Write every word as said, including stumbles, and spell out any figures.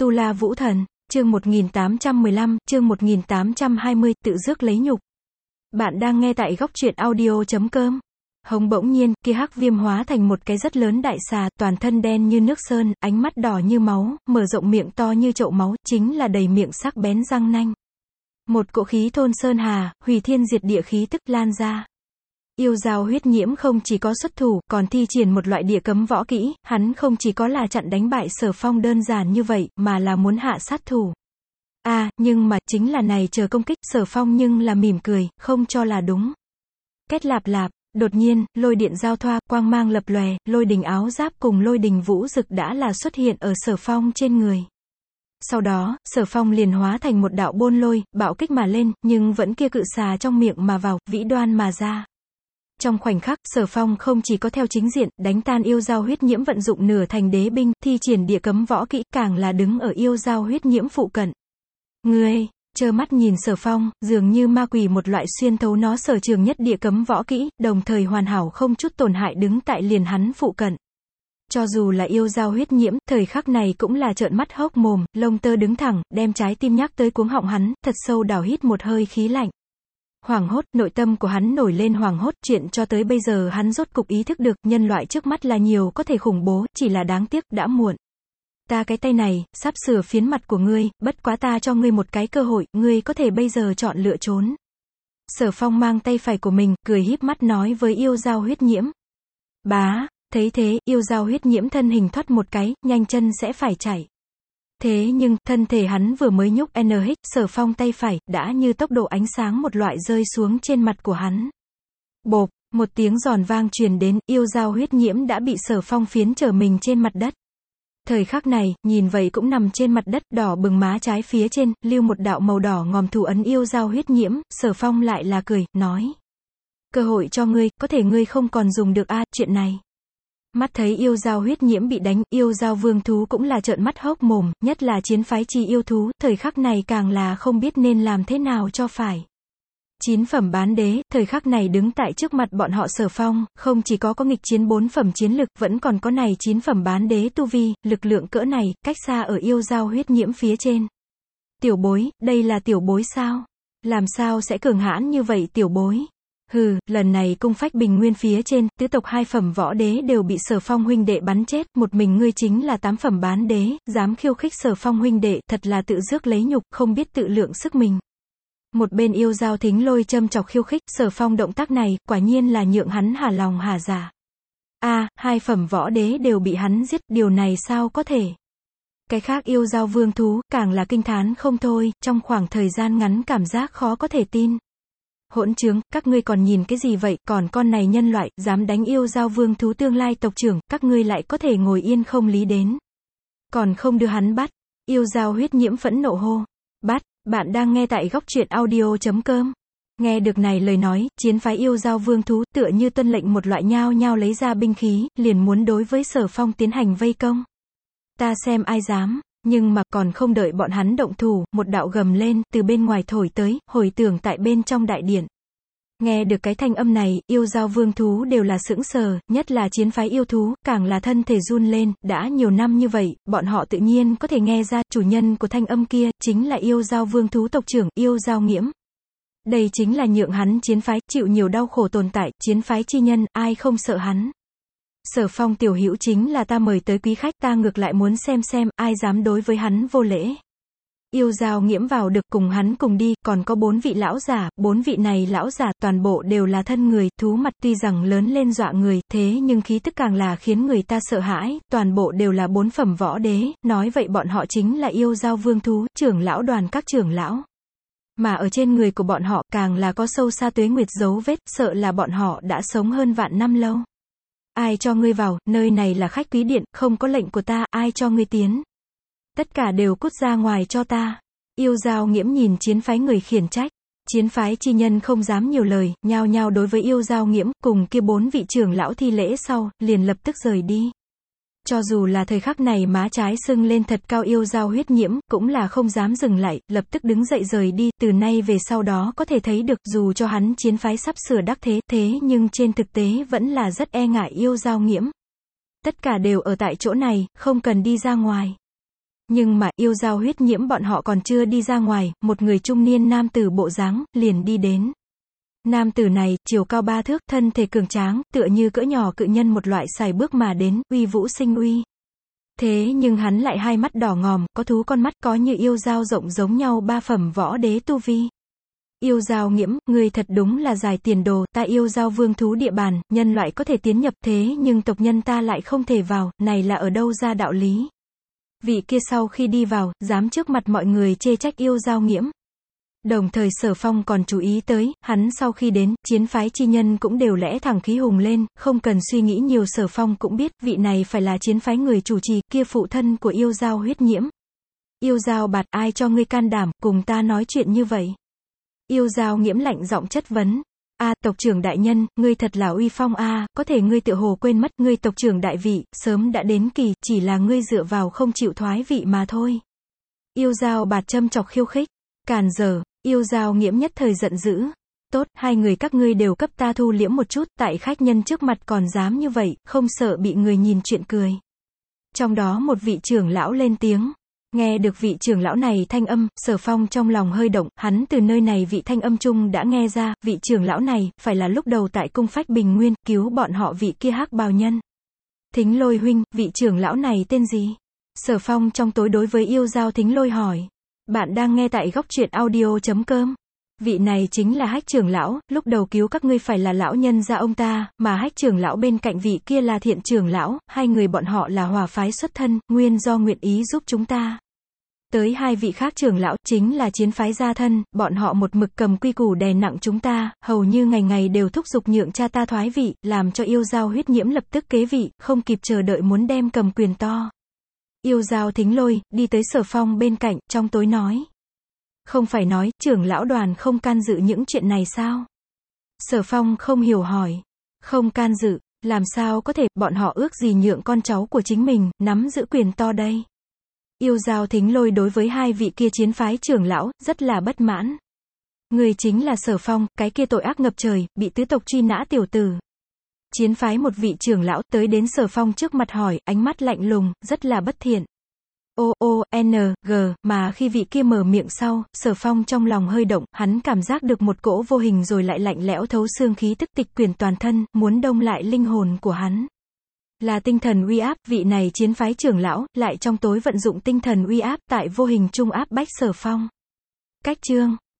Tu La Vũ Thần, chương một nghìn tám trăm mười lăm, chương một nghìn tám trăm hai mươi, tự rước lấy nhục. Bạn đang nghe tại góc truyện audio chấm com. Hồng bỗng nhiên, kia hắc viêm hóa thành một cái rất lớn đại xà, toàn thân đen như nước sơn, ánh mắt đỏ như máu, mở rộng miệng to như chậu máu, chính là đầy miệng sắc bén răng nanh. Một cỗ khí thôn sơn hà, hủy thiên diệt địa khí tức lan ra. Yêu dao huyết nhiễm không chỉ có xuất thủ, còn thi triển một loại địa cấm võ kỹ, hắn không chỉ có là chặn đánh bại Sở Phong đơn giản như vậy, mà là muốn hạ sát thủ. À, nhưng mà, chính là này chờ công kích, Sở Phong nhưng là mỉm cười, không cho là đúng. Két lạp lạp, đột nhiên, lôi điện giao thoa, quang mang lập lòe, lôi đình áo giáp cùng lôi đình vũ dực đã là xuất hiện ở Sở Phong trên người. Sau đó, Sở Phong liền hóa thành một đạo bôn lôi, bạo kích mà lên, nhưng vẫn kia cự xà trong miệng mà vào, vĩ đoan mà ra. Trong khoảnh khắc, Sở Phong không chỉ có theo chính diện, đánh tan yêu dao huyết nhiễm vận dụng nửa thành đế binh, thi triển địa cấm võ kỹ, càng là đứng ở yêu dao huyết nhiễm phụ cận. Ngươi, trơ mắt nhìn Sở Phong, dường như ma quỷ một loại xuyên thấu nó sở trường nhất địa cấm võ kỹ, đồng thời hoàn hảo không chút tổn hại đứng tại liền hắn phụ cận. Cho dù là yêu dao huyết nhiễm, thời khắc này cũng là trợn mắt hốc mồm, lông tơ đứng thẳng, đem trái tim nhắc tới cuống họng hắn, thật sâu đảo hít một hơi khí lạnh. Hoảng hốt, nội tâm của hắn nổi lên hoảng hốt, chuyện cho tới bây giờ hắn rốt cục ý thức được, nhân loại trước mắt là nhiều có thể khủng bố, chỉ là đáng tiếc, đã muộn. Ta cái tay này, sắp sửa phiến mặt của ngươi, bất quá ta cho ngươi một cái cơ hội, ngươi có thể bây giờ chọn lựa trốn. Sở Phong mang tay phải của mình, cười híp mắt nói với yêu dao huyết nhiễm. Bá, thấy thế, yêu dao huyết nhiễm thân hình thoát một cái, nhanh chân sẽ phải chạy. Thế nhưng, thân thể hắn vừa mới nhúc nhích, Sở Phong tay phải, đã như tốc độ ánh sáng một loại rơi xuống trên mặt của hắn. Bộp, một tiếng giòn vang truyền đến, yêu dao huyết nhiễm đã bị Sở Phong phiến trở mình trên mặt đất. Thời khắc này, nhìn vậy cũng nằm trên mặt đất, đỏ bừng má trái phía trên, lưu một đạo màu đỏ ngòm thủ ấn yêu dao huyết nhiễm, Sở Phong lại là cười, nói. Cơ hội cho ngươi, có thể ngươi không còn dùng được a à, chuyện này. Mắt thấy yêu dao huyết nhiễm bị đánh, yêu dao vương thú cũng là trợn mắt hốc mồm, nhất là chiến phái chi yêu thú, thời khắc này càng là không biết nên làm thế nào cho phải. Chín phẩm bán đế, thời khắc này đứng tại trước mặt bọn họ Sở Phong, không chỉ có có nghịch chiến bốn phẩm chiến lực, vẫn còn có này chín phẩm bán đế tu vi, lực lượng cỡ này, cách xa ở yêu dao huyết nhiễm phía trên. Tiểu bối, đây là tiểu bối sao? Làm sao sẽ cường hãn như vậy tiểu bối? Hừ, lần này cung phách bình nguyên phía trên, tứ tộc hai phẩm võ đế đều bị Sở Phong huynh đệ bắn chết, một mình ngươi chính là tám phẩm bán đế, dám khiêu khích Sở Phong huynh đệ, thật là tự rước lấy nhục, không biết tự lượng sức mình. Một bên yêu dao thính lôi châm chọc khiêu khích, Sở Phong động tác này, quả nhiên là nhượng hắn hả lòng hả dạ. A, à, hai phẩm võ đế đều bị hắn giết, điều này sao có thể? Cái khác yêu dao vương thú, càng là kinh thán không thôi, trong khoảng thời gian ngắn cảm giác khó có thể tin. Hỗn trướng, các ngươi còn nhìn cái gì vậy, còn con này nhân loại, dám đánh yêu dao vương thú tương lai tộc trưởng, các ngươi lại có thể ngồi yên không lý đến. Còn không đưa hắn bắt, yêu dao huyết nhiễm phẫn nộ hô. Bắt, bạn đang nghe tại góc truyện audio chấm com. Nghe được này lời nói, chiến phái yêu dao vương thú, tựa như tuân lệnh một loại nhao nhao lấy ra binh khí, liền muốn đối với Sở Phong tiến hành vây công. Ta xem ai dám. Nhưng mà còn không đợi bọn hắn động thủ, một đạo gầm lên, từ bên ngoài thổi tới, hồi tưởng tại bên trong đại điện. Nghe được cái thanh âm này, yêu dao vương thú đều là sững sờ, nhất là chiến phái yêu thú, càng là thân thể run lên, đã nhiều năm như vậy, bọn họ tự nhiên có thể nghe ra, chủ nhân của thanh âm kia, chính là yêu dao vương thú tộc trưởng, yêu dao nghiễm. Đây chính là nhượng hắn chiến phái, chịu nhiều đau khổ tồn tại, chiến phái chi nhân, ai không sợ hắn. Sở Phong tiểu hữu chính là ta mời tới quý khách, ta ngược lại muốn xem xem, ai dám đối với hắn vô lễ. Yêu dao nghiễm vào được cùng hắn cùng đi, còn có bốn vị lão giả, bốn vị này lão giả, toàn bộ đều là thân người, thú mặt tuy rằng lớn lên dọa người, thế nhưng khí tức càng là khiến người ta sợ hãi, toàn bộ đều là bốn phẩm võ đế, nói vậy bọn họ chính là yêu dao vương thú, trưởng lão đoàn các trưởng lão. Mà ở trên người của bọn họ, càng là có sâu xa tuế nguyệt dấu vết, sợ là bọn họ đã sống hơn vạn năm lâu. Ai cho ngươi vào, nơi này là khách quý điện, không có lệnh của ta, ai cho ngươi tiến. Tất cả đều cút ra ngoài cho ta. Yêu dao nghiễm nhìn chiến phái người khiển trách. Chiến phái chi nhân không dám nhiều lời, nhao nhao đối với yêu dao nghiễm, cùng kia bốn vị trưởng lão thi lễ sau, liền lập tức rời đi. Cho dù là thời khắc này má trái sưng lên thật cao yêu dao huyết nhiễm, cũng là không dám dừng lại, lập tức đứng dậy rời đi, từ nay về sau đó có thể thấy được, dù cho hắn chiến phái sắp sửa đắc thế, thế nhưng trên thực tế vẫn là rất e ngại yêu dao nghiễm. Tất cả đều ở tại chỗ này, không cần đi ra ngoài. Nhưng mà, yêu dao huyết nhiễm bọn họ còn chưa đi ra ngoài, một người trung niên nam tử bộ dáng, liền đi đến. Nam tử này, chiều cao ba thước, thân thể cường tráng, tựa như cỡ nhỏ cự nhân một loại sải bước mà đến, uy vũ sinh uy. Thế nhưng hắn lại hai mắt đỏ ngòm, có thú con mắt, có như yêu dao rộng giống nhau ba phẩm võ đế tu vi. Yêu dao nghiễm, người thật đúng là dài tiền đồ, ta yêu dao vương thú địa bàn, nhân loại có thể tiến nhập thế nhưng tộc nhân ta lại không thể vào, này là ở đâu ra đạo lý. Vị kia sau khi đi vào, dám trước mặt mọi người chê trách yêu dao nghiễm. Đồng thời Sở Phong còn chú ý tới, hắn sau khi đến, chiến phái chi nhân cũng đều lẽ thẳng khí hùng lên, không cần suy nghĩ nhiều. Sở Phong cũng biết, vị này phải là chiến phái người chủ trì, kia phụ thân của yêu dao huyết nhiễm. Yêu dao bạt, ai cho ngươi can đảm, cùng ta nói chuyện như vậy. Yêu dao nghiễm lạnh giọng chất vấn. A, tộc trưởng đại nhân, ngươi thật là uy phong a, có thể ngươi tựa hồ quên mất, ngươi tộc trưởng đại vị, sớm đã đến kỳ, chỉ là ngươi dựa vào không chịu thoái vị mà thôi. Yêu dao bạt châm chọc khiêu khích. Càn dở. Yêu dao nghiễm nhất thời giận dữ. Tốt, hai người các ngươi đều cấp ta thu liễm một chút, tại khách nhân trước mặt còn dám như vậy, không sợ bị người nhìn chuyện cười. Trong đó một vị trưởng lão lên tiếng. Nghe được vị trưởng lão này thanh âm, Sở Phong trong lòng hơi động, hắn từ nơi này vị thanh âm chung đã nghe ra, vị trưởng lão này, phải là lúc đầu tại cung phách Bình Nguyên, cứu bọn họ vị kia hắc bào nhân. Thính Lôi huynh, vị trưởng lão này tên gì? Sở Phong trong tối đối với yêu dao Thính Lôi hỏi. Bạn đang nghe tại góc truyện audio chấm com. Vị này chính là Hách trưởng lão, lúc đầu cứu các ngươi phải là lão nhân gia ông ta, mà Hách trưởng lão bên cạnh vị kia là Thiện trưởng lão, hai người bọn họ là hòa phái xuất thân, nguyên do nguyện ý giúp chúng ta. Tới hai vị khác trưởng lão, chính là chiến phái gia thân, bọn họ một mực cầm quy củ đè nặng chúng ta, hầu như ngày ngày đều thúc giục nhượng cha ta thoái vị, làm cho yêu dao huyết nhiễm lập tức kế vị, không kịp chờ đợi muốn đem cầm quyền to. Yêu dao Thính Lôi, đi tới Sở Phong bên cạnh, trong tối nói. Không phải nói, trưởng lão đoàn không can dự những chuyện này sao? Sở Phong không hiểu hỏi. Không can dự, làm sao có thể, bọn họ ước gì nhượng con cháu của chính mình, nắm giữ quyền to đây. Yêu dao Thính Lôi đối với hai vị kia chiến phái trưởng lão, rất là bất mãn. Người chính là Sở Phong, cái kia tội ác ngập trời, bị tứ tộc truy nã tiểu tử. Chiến phái một vị trưởng lão tới đến Sở Phong trước mặt hỏi, ánh mắt lạnh lùng, rất là bất thiện. O O N G, mà khi vị kia mở miệng sau, Sở Phong trong lòng hơi động, hắn cảm giác được một cỗ vô hình rồi lại lạnh lẽo thấu xương khí tức tịch quyển toàn thân, muốn đông lại linh hồn của hắn. Là tinh thần uy áp, vị này chiến phái trưởng lão, lại trong tối vận dụng tinh thần uy áp tại vô hình trung áp bách Sở Phong. Cách chương